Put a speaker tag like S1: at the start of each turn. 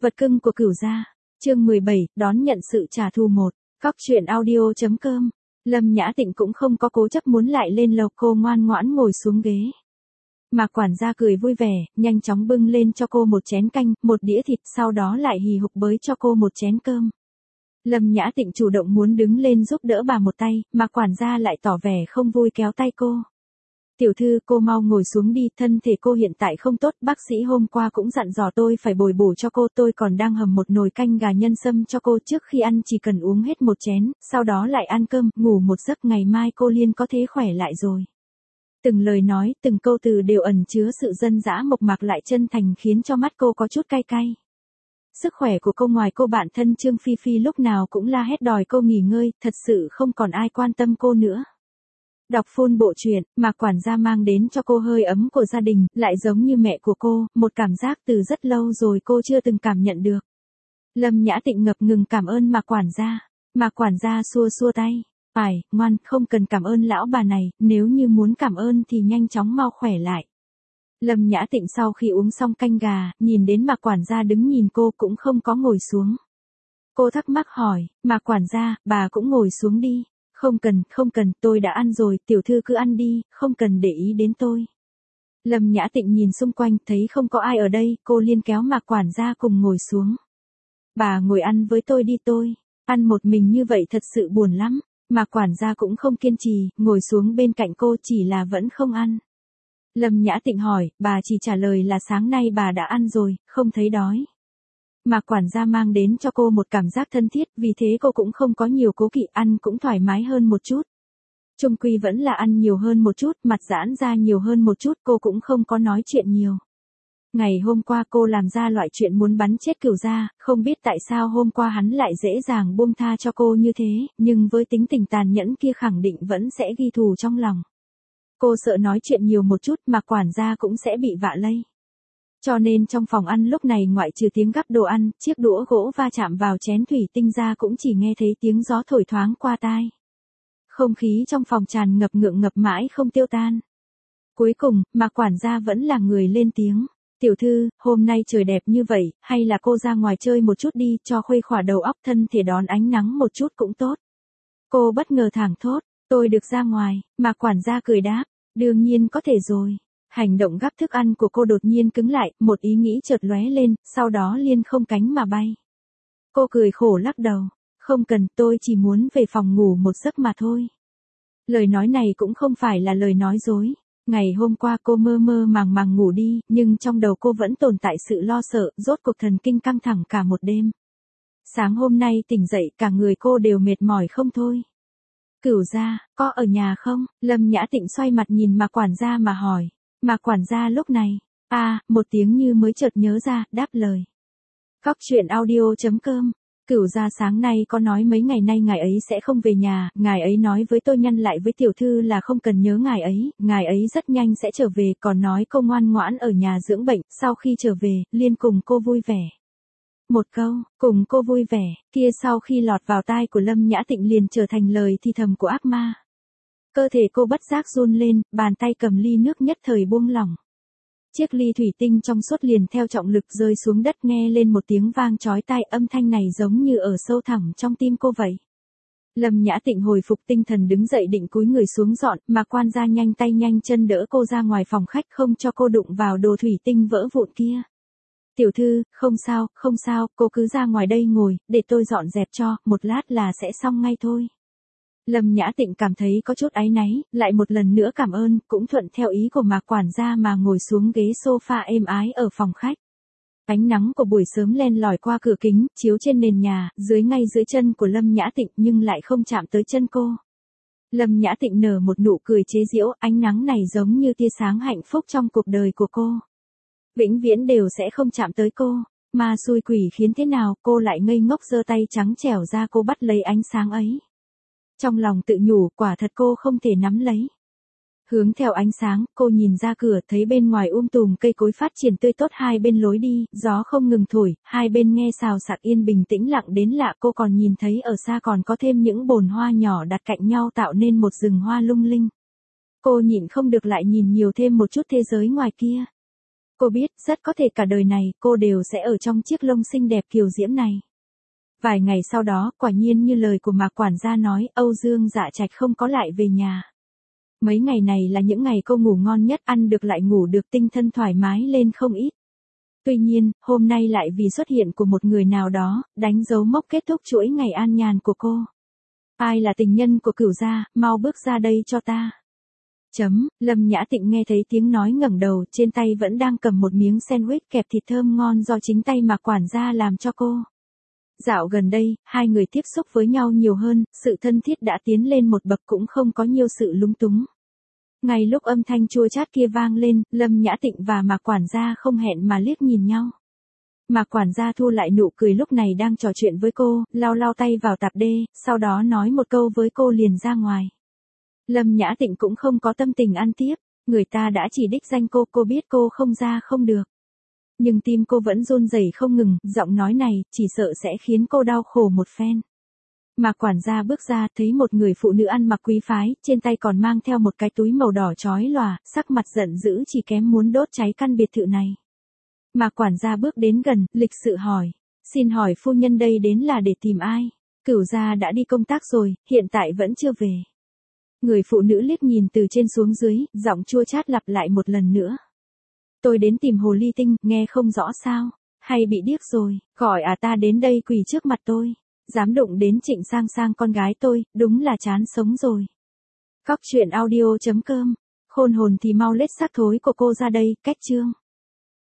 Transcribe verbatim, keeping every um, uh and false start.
S1: Vật cưng của Cửu gia. Chương mười bảy, đón nhận sự trả thù một. Cóc truyện audio chấm com. Lâm Nhã Tịnh cũng không có cố chấp muốn lại lên lầu, cô ngoan ngoãn ngồi xuống ghế. Mạc quản gia cười vui vẻ, nhanh chóng bưng lên cho cô một chén canh, một đĩa thịt, sau đó lại hì hục bới cho cô một chén cơm. Lâm Nhã Tịnh chủ động muốn đứng lên giúp đỡ bà một tay, Mạc quản gia lại tỏ vẻ không vui kéo tay cô. Tiểu thư, cô mau ngồi xuống đi, thân thể cô hiện tại không tốt, bác sĩ hôm qua cũng dặn dò tôi phải bồi bổ cho cô, tôi còn đang hầm một nồi canh gà nhân sâm cho cô, trước khi ăn chỉ cần uống hết một chén, sau đó lại ăn cơm, ngủ một giấc, ngày mai cô liền có thể khỏe lại rồi. Từng lời nói, từng câu từ đều ẩn chứa sự dân dã mộc mạc lại chân thành, khiến cho mắt cô có chút cay cay. Sức khỏe của cô ngoài cô bạn thân Trương Phi Phi lúc nào cũng la hét đòi cô nghỉ ngơi, thật sự không còn ai quan tâm cô nữa. Đọc full bộ truyện, Mạc quản gia mang đến cho cô hơi ấm của gia đình, lại giống như mẹ của cô, một cảm giác từ rất lâu rồi cô chưa từng cảm nhận được. Lâm Nhã Tịnh ngập ngừng cảm ơn Mạc quản gia. Mạc quản gia xua xua tay. Phải, ngoan, không cần cảm ơn lão bà này, nếu như muốn cảm ơn thì nhanh chóng mau khỏe lại. Lâm Nhã Tịnh sau khi uống xong canh gà, nhìn đến Mạc quản gia đứng nhìn cô cũng không có ngồi xuống. Cô thắc mắc hỏi, Mạc quản gia, bà cũng ngồi xuống đi. Không cần, không cần, tôi đã ăn rồi, tiểu thư cứ ăn đi, không cần để ý đến tôi. Lâm Nhã Tịnh nhìn xung quanh, thấy không có ai ở đây, cô liên kéo Mạc quản gia cùng ngồi xuống. Bà ngồi ăn với tôi đi, tôi ăn một mình như vậy thật sự buồn lắm. Mạc quản gia cũng không kiên trì, ngồi xuống bên cạnh cô, chỉ là vẫn không ăn. Lâm Nhã Tịnh hỏi, bà chỉ trả lời là sáng nay bà đã ăn rồi, không thấy đói. Mạc quản gia mang đến cho cô một cảm giác thân thiết, vì thế cô cũng không có nhiều cố kỵ, ăn cũng thoải mái hơn một chút. Chung quy vẫn là ăn nhiều hơn một chút, mặt giãn ra nhiều hơn một chút, cô cũng không có nói chuyện nhiều. Ngày hôm qua cô làm ra loại chuyện muốn bắn chết Cửu gia, không biết tại sao hôm qua hắn lại dễ dàng buông tha cho cô như thế, nhưng với tính tình tàn nhẫn kia khẳng định vẫn sẽ ghi thù trong lòng. Cô sợ nói chuyện nhiều một chút mà quản gia cũng sẽ bị vạ lây. Cho nên trong phòng ăn lúc này ngoại trừ tiếng gắp đồ ăn, chiếc đũa gỗ va chạm vào chén thủy tinh ra cũng chỉ nghe thấy tiếng gió thổi thoáng qua tai. Không khí trong phòng tràn ngập ngượng ngập mãi không tiêu tan. Cuối cùng, Mạc quản gia vẫn là người lên tiếng. Tiểu thư, hôm nay trời đẹp như vậy, hay là cô ra ngoài chơi một chút đi, cho khuây khỏa đầu óc, thân thể đón ánh nắng một chút cũng tốt. Cô bất ngờ thảng thốt, tôi được ra ngoài. Mạc quản gia cười đáp, đương nhiên có thể rồi. Hành động gắp thức ăn của cô đột nhiên cứng lại, một ý nghĩ chợt lóe lên, sau đó liền không cánh mà bay. Cô cười khổ lắc đầu, không cần, tôi chỉ muốn về phòng ngủ một giấc mà thôi. Lời nói này cũng không phải là lời nói dối. Ngày hôm qua cô mơ mơ màng màng ngủ đi, nhưng trong đầu cô vẫn tồn tại sự lo sợ, rốt cuộc thần kinh căng thẳng cả một đêm. Sáng hôm nay tỉnh dậy cả người cô đều mệt mỏi không thôi. Cửu gia, có ở nhà không? Lâm Nhã Tịnh xoay mặt nhìn Mạc quản gia mà hỏi. Mạc quản gia lúc này, à, một tiếng như mới chợt nhớ ra, đáp lời. Cóc truyện audio chấm com. Cửu gia sáng nay có nói mấy ngày nay ngài ấy sẽ không về nhà, ngài ấy nói với tôi nhăn lại với tiểu thư là không cần nhớ ngài ấy, ngài ấy rất nhanh sẽ trở về, còn nói cô ngoan ngoãn ở nhà dưỡng bệnh, sau khi trở về, liên cùng cô vui vẻ. Một câu, cùng cô vui vẻ, kia sau khi lọt vào tai của Lâm Nhã Tịnh liền trở thành lời thì thầm của ác ma. Cơ thể cô bất giác run lên, bàn tay cầm ly nước nhất thời buông lỏng. Chiếc ly thủy tinh trong suốt liền theo trọng lực rơi xuống đất, nghe lên một tiếng vang chói tai, âm thanh này giống như ở sâu thẳm trong tim cô vậy. Lâm Nhã Tịnh hồi phục tinh thần đứng dậy định cúi người xuống dọn, mà quan gia nhanh tay nhanh chân đỡ cô ra ngoài phòng khách, không cho cô đụng vào đồ thủy tinh vỡ vụn kia. Tiểu thư, không sao, không sao, cô cứ ra ngoài đây ngồi, để tôi dọn dẹp cho, một lát là sẽ xong ngay thôi. Lâm Nhã Tịnh cảm thấy có chút áy náy, lại một lần nữa cảm ơn, cũng thuận theo ý của Mạc quản gia mà ngồi xuống ghế sofa êm ái ở phòng khách. Ánh nắng của buổi sớm len lỏi qua cửa kính, chiếu trên nền nhà, dưới ngay dưới chân của Lâm Nhã Tịnh nhưng lại không chạm tới chân cô. Lâm Nhã Tịnh nở một nụ cười chế giễu, ánh nắng này giống như tia sáng hạnh phúc trong cuộc đời của cô. Vĩnh viễn đều sẽ không chạm tới cô, mà xui quỷ khiến thế nào cô lại ngây ngốc giơ tay trắng trẻo ra cô bắt lấy ánh sáng ấy. Trong lòng tự nhủ quả thật cô không thể nắm lấy. Hướng theo ánh sáng, cô nhìn ra cửa thấy bên ngoài um tùm cây cối phát triển tươi tốt hai bên lối đi, gió không ngừng thổi, hai bên nghe xào xạc yên bình tĩnh lặng đến lạ, cô còn nhìn thấy ở xa còn có thêm những bồn hoa nhỏ đặt cạnh nhau tạo nên một rừng hoa lung linh. Cô nhịn không được lại nhìn nhiều thêm một chút thế giới ngoài kia. Cô biết, rất có thể cả đời này, cô đều sẽ ở trong chiếc lông xinh đẹp kiều diễm này. Vài ngày sau đó, quả nhiên như lời của Mạc quản gia nói, Âu Dương Dạ Trạch không có lại về nhà. Mấy ngày này là những ngày cô ngủ ngon nhất, ăn được lại ngủ được, tinh thần thoải mái lên không ít. Tuy nhiên, hôm nay lại vì xuất hiện của một người nào đó, đánh dấu mốc kết thúc chuỗi ngày an nhàn của cô. Ai là tình nhân của Cửu gia, mau bước ra đây cho ta. Chấm, Lâm Nhã Tịnh nghe thấy tiếng nói ngẩng đầu, trên tay vẫn đang cầm một miếng sandwich kẹp thịt thơm ngon do chính tay Mạc quản gia làm cho cô. Dạo gần đây, hai người tiếp xúc với nhau nhiều hơn, sự thân thiết đã tiến lên một bậc, cũng không có nhiều sự lúng túng. Ngay lúc âm thanh chua chát kia vang lên, Lâm Nhã Tịnh và Mạc quản gia không hẹn mà liếc nhìn nhau. Mạc quản gia thu lại nụ cười lúc này đang trò chuyện với cô, lau lau tay vào tạp đê, sau đó nói một câu với cô liền ra ngoài. Lâm Nhã Tịnh cũng không có tâm tình ăn tiếp, người ta đã chỉ đích danh cô, cô biết cô không ra không được. Nhưng tim cô vẫn run rẩy không ngừng, giọng nói này, chỉ sợ sẽ khiến cô đau khổ một phen. Mạc quản gia bước ra, thấy một người phụ nữ ăn mặc quý phái, trên tay còn mang theo một cái túi màu đỏ chói lòa, sắc mặt giận dữ chỉ kém muốn đốt cháy căn biệt thự này. Mạc quản gia bước đến gần, lịch sự hỏi, xin hỏi phu nhân đây đến là để tìm ai? Cửu gia đã đi công tác rồi, hiện tại vẫn chưa về. Người phụ nữ liếc nhìn từ trên xuống dưới, giọng chua chát lặp lại một lần nữa. Tôi đến tìm hồ ly tinh, nghe không rõ sao, hay bị điếc rồi, gọi à ta đến đây quỳ trước mặt tôi. Dám đụng đến Trịnh Sang Sang con gái tôi, đúng là chán sống rồi. Cóc truyện audio chấm com, khôn hồn thì mau lết xác thối của cô ra đây, cách chương.